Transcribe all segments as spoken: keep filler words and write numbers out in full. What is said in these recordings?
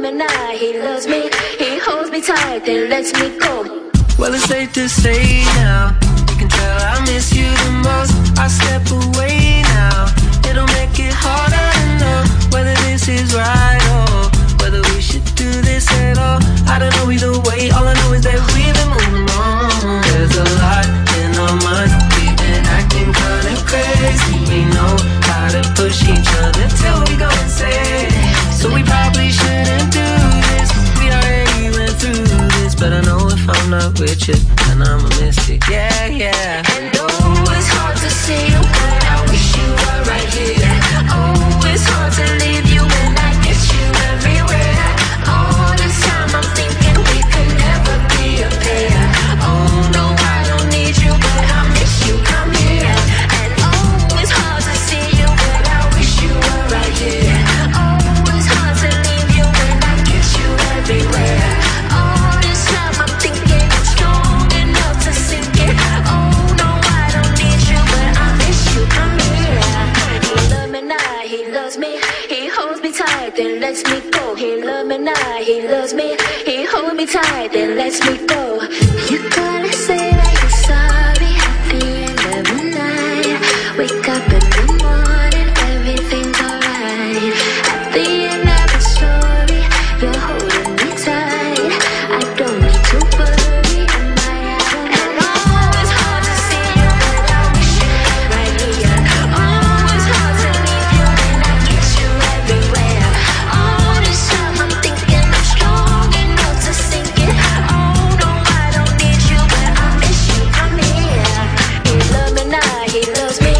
me now, he loves me. He holds me tight, then lets me go. Well, it's safe to say now, you can tell I miss you the most. I step away now, it'll make it harder to know whether this is right or whether we should do this at all. I don't know either way, all I know is that we've been moving on. There's a lot in our minds, we've been acting kinda crazy. We know how to push each other till we go insane. So we probably shouldn't do this, we already went through this. But I know if I'm not with you, then I'ma miss you, yeah, yeah. And oh, it's hard to see you, but I wish you were right here. Oh, it's hard to leave you when I miss you everywhere. All this time I'm thinking we could never be a pair. Oh no, I don't need you, but I miss you, come here. And oh, it's hard to see you, but I wish you were right here. Oh, it's hard to leave you when I kiss you everywhere. All this time I'm thinking I'm strong enough to sink it. Oh no, I don't need you, but I miss you, come here. He loves me now, he loves me. He holds me tight, then lets me go. He loves me now, he loves me. He holds me tight, then lets me go. You gotta say that you're sorry at the end of the night. Wake up in the morning, everything's alright. At the end of the story, you're holding me tight. I don't need to worry, am I out of And oh, it's hard to see you, but I wish you were right here. Oh, it's hard to leave you when I kiss you everywhere. All this time I'm thinking I'm strong enough to sink it. Oh no, I don't need you, but I miss you, come here. He loves me now, he loves me.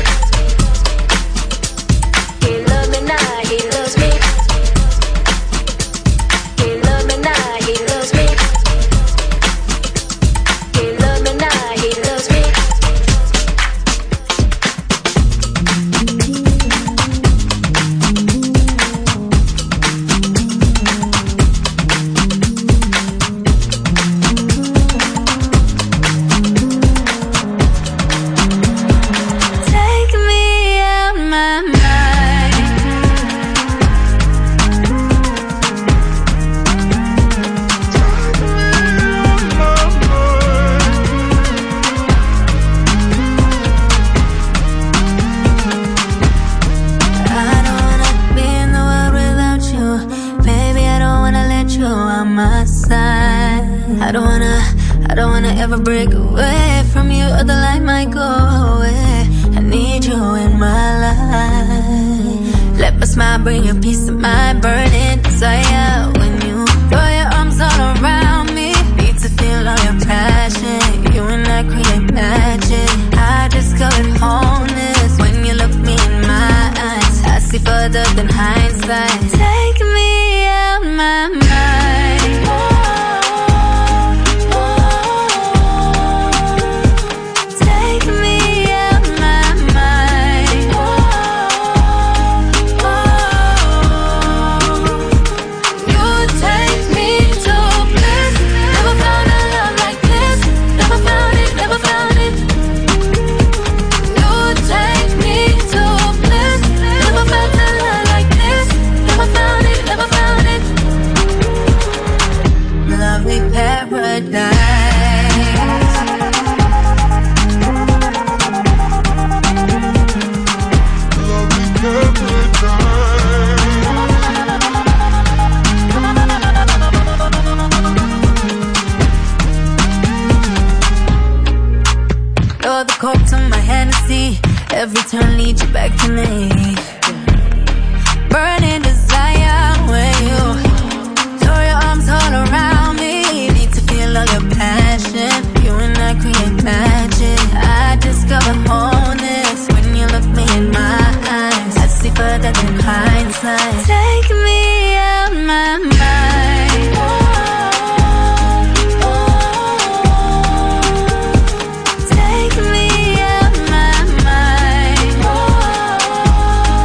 He loves me now, he loves me. He loves me now, he loves me. He loves me now, he loves me. Take me out my mind. I don't wanna be in the world without you. Baby, I don't wanna let you on my side. I don't wanna, I don't wanna ever break away from you, or the light might go away. I need you in my life. Let my smile bring you peace of mind, burning desire. When you throw your arms all around me, need to feel all your passion. You and I create magic. I discovered wholeness when you look me in my eyes. I see further than hindsight. Take me out my mind. Take me out my mind. You take me to bliss. Never found a love like this. Never found it, never found it. You take me to bliss. Never felt a love like this. Never found it, never found it. Lovely paradise. You're the cork to my Hennessy. Every turn leads you back to me. Burning desire when you throw your arms all around me. Need to feel all your passion. You and I create magic. I discover wholeness when you look me in my eyes. I see further than hindsight. Take me out my mind. Take me out my mind.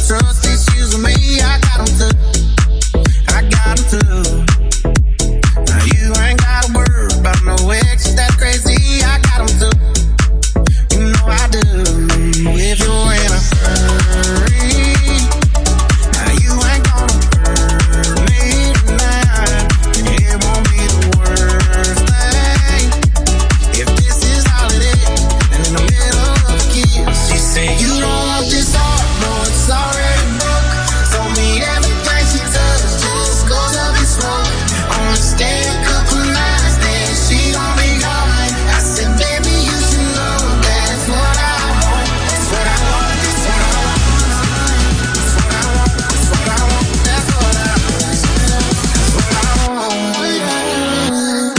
trust issues with me, I got 'em too. I got 'em too. Now you ain't gotta worry about no exes that crazy, I got 'em too. You know I do. If you're in a hurry, now you ain't gonna hurt me tonight. It won't be the worst thing if this is all it is. And in the middle of a kiss, she said, you don't want this heart, no, it's already broke. Told me everything she does just goes up in smoke. Only stay a couple nights, then she gon' be gone. I said, baby, you should know that's what I want. That's what I want, that's what I want. That's what I want, that's what I want. That's what I want, that's what I want.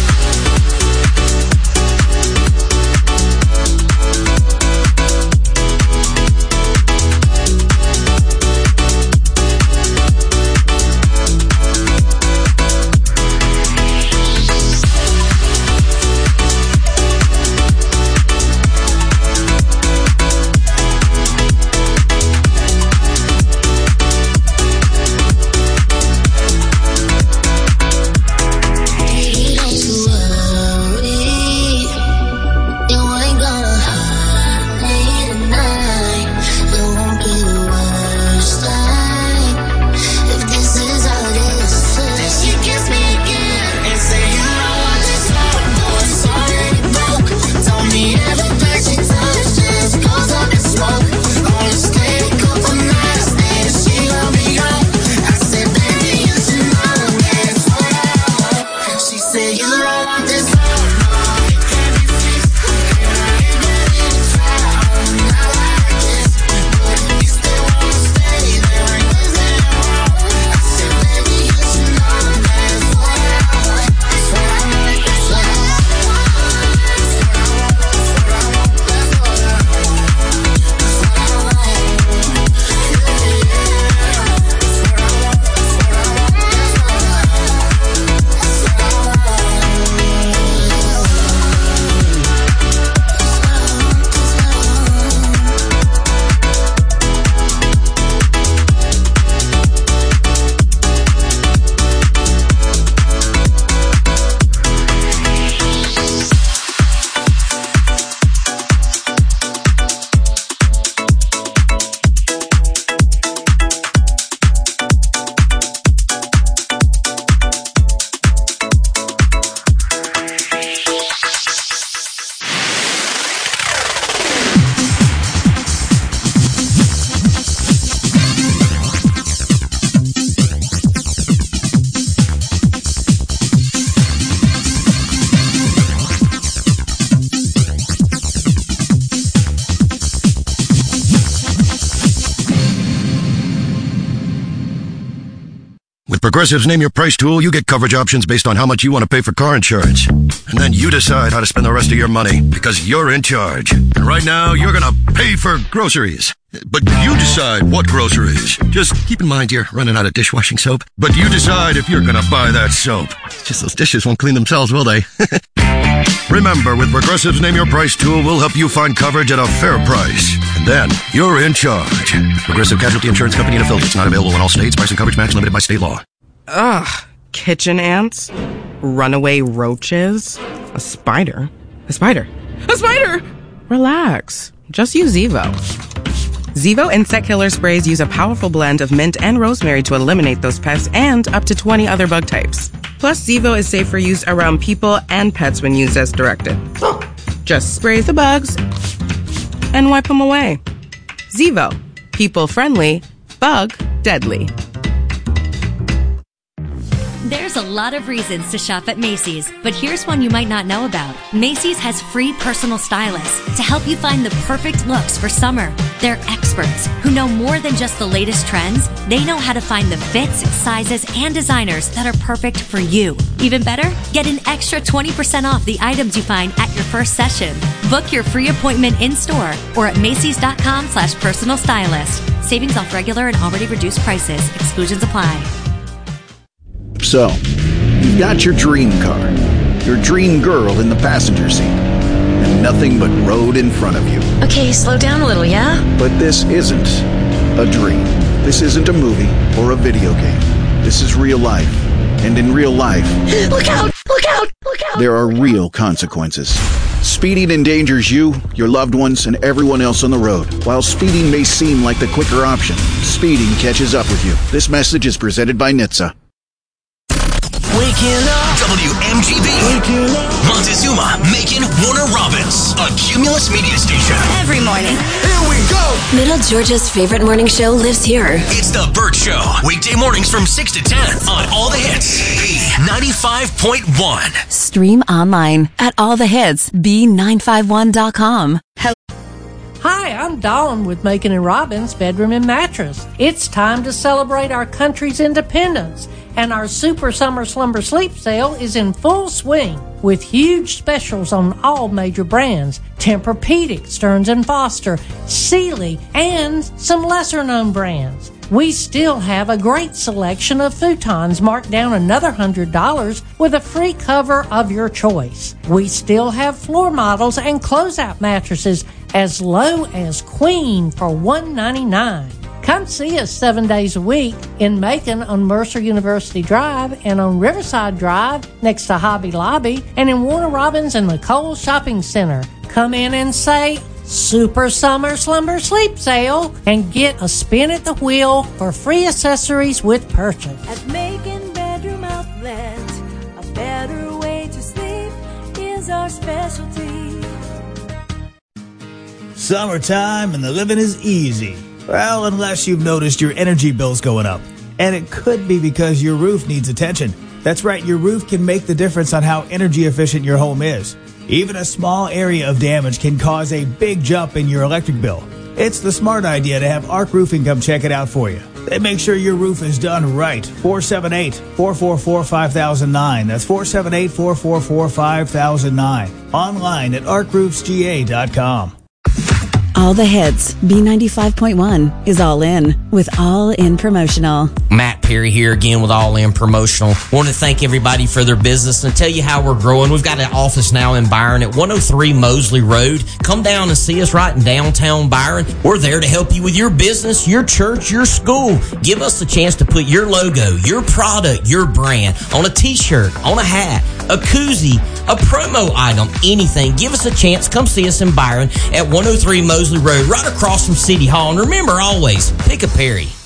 Progressive's Name Your Price tool, you get coverage options based on how much you want to pay for car insurance. And then you decide how to spend the rest of your money, because you're in charge. And right now, you're going to pay for groceries. But you decide what groceries. Just keep in mind you're running out of dishwashing soap. But you decide if you're going to buy that soap. It's just those dishes won't clean themselves, will they? Remember, with Progressive's Name Your Price tool, we'll help you find coverage at a fair price. And then, you're in charge. Progressive Casualty Insurance Company and affiliates. Not available in all states. Price and coverage match limited by state law. Ugh. Kitchen ants. Runaway roaches. A spider. A spider. A spider! Relax. Just use Zevo. Zevo insect killer sprays use a powerful blend of mint and rosemary to eliminate those pests and up to twenty other bug types. Plus, Zevo is safe for use around people and pets when used as directed. Just spray the bugs and wipe them away. Zevo. People friendly, bug deadly. There's a lot of reasons to shop at Macy's, but here's one you might not know about. Macy's has free personal stylists to help you find the perfect looks for summer. They're experts who know more than just the latest trends. They know how to find the fits, sizes, and designers that are perfect for you. Even better, get an extra twenty percent off the items you find at your first session. Book your free appointment in-store or at Macy's.com slash personal stylist. Savings off regular and already reduced prices. Exclusions apply. So, you've got your dream car, your dream girl in the passenger seat, and nothing but road in front of you. Okay, slow down a little, yeah? But this isn't a dream. This isn't a movie or a video game. This is real life. And in real life, Look out! Look out! Look out! there are real consequences. Speeding endangers you, your loved ones, and everyone else on the road. While speeding may seem like the quicker option, speeding catches up with you. This message is presented by N H T S A. Waking up. W M G B. Waking up. Montezuma, Macon, Warner Robins. A Cumulus media station. Every morning. Here we go. Middle Georgia's favorite morning show lives here. It's The Burt Show. Weekday mornings from six to ten on All the Hits. B ninety-five point one. Stream online at all the hits b nine five one dot com. Hi, I'm Dawn with Macon and Robbins Bedroom and Mattress. It's time to celebrate our country's independence, and our Super Summer Slumber Sleep sale is in full swing with huge specials on all major brands: Tempur-Pedic, Stearns and Foster, Sealy, and some lesser-known brands. We still have a great selection of futons marked down another one hundred dollars with a free cover of your choice. We still have floor models and closeout mattresses as low as queen for one hundred ninety-nine dollars. Come see us seven days a week in Macon on Mercer University Drive and on Riverside Drive next to Hobby Lobby and in Warner Robins and the Cole Shopping Center. Come in and say, Super Summer Slumber Sleep Sale, and get a spin at the wheel for free accessories with purchase. At Macon Bedroom Outlet, a better way to sleep is our specialty. Summertime and the living is easy. Well, unless you've noticed your energy bills going up. And it could be because your roof needs attention. That's right, your roof can make the difference on how energy efficient your home is. Even a small area of damage can cause a big jump in your electric bill. It's the smart idea to have Arc Roofing come check it out for you. They make sure your roof is done right. four seven eight, four four four, five thousand nine. That's four seven eight, four four four, five thousand nine. Online at arc roofs g a dot com. All the hits. B ninety-five point one is all in with All In Promotional. Matt Perry here again with All In Promotional. Want to thank everybody for their business and tell you how we're growing. We've got an office now in Byron at one oh three Mosley Road. Come down and see us right in downtown Byron. We're there to help you with your business, your church, your school. Give us a chance to put your logo, your product, your brand on a t-shirt, on a hat, a koozie, a promo item, anything. Give us a chance. Come see us in Byron at one oh three Mosley Road, right across from City Hall. And remember always, pick a Perry.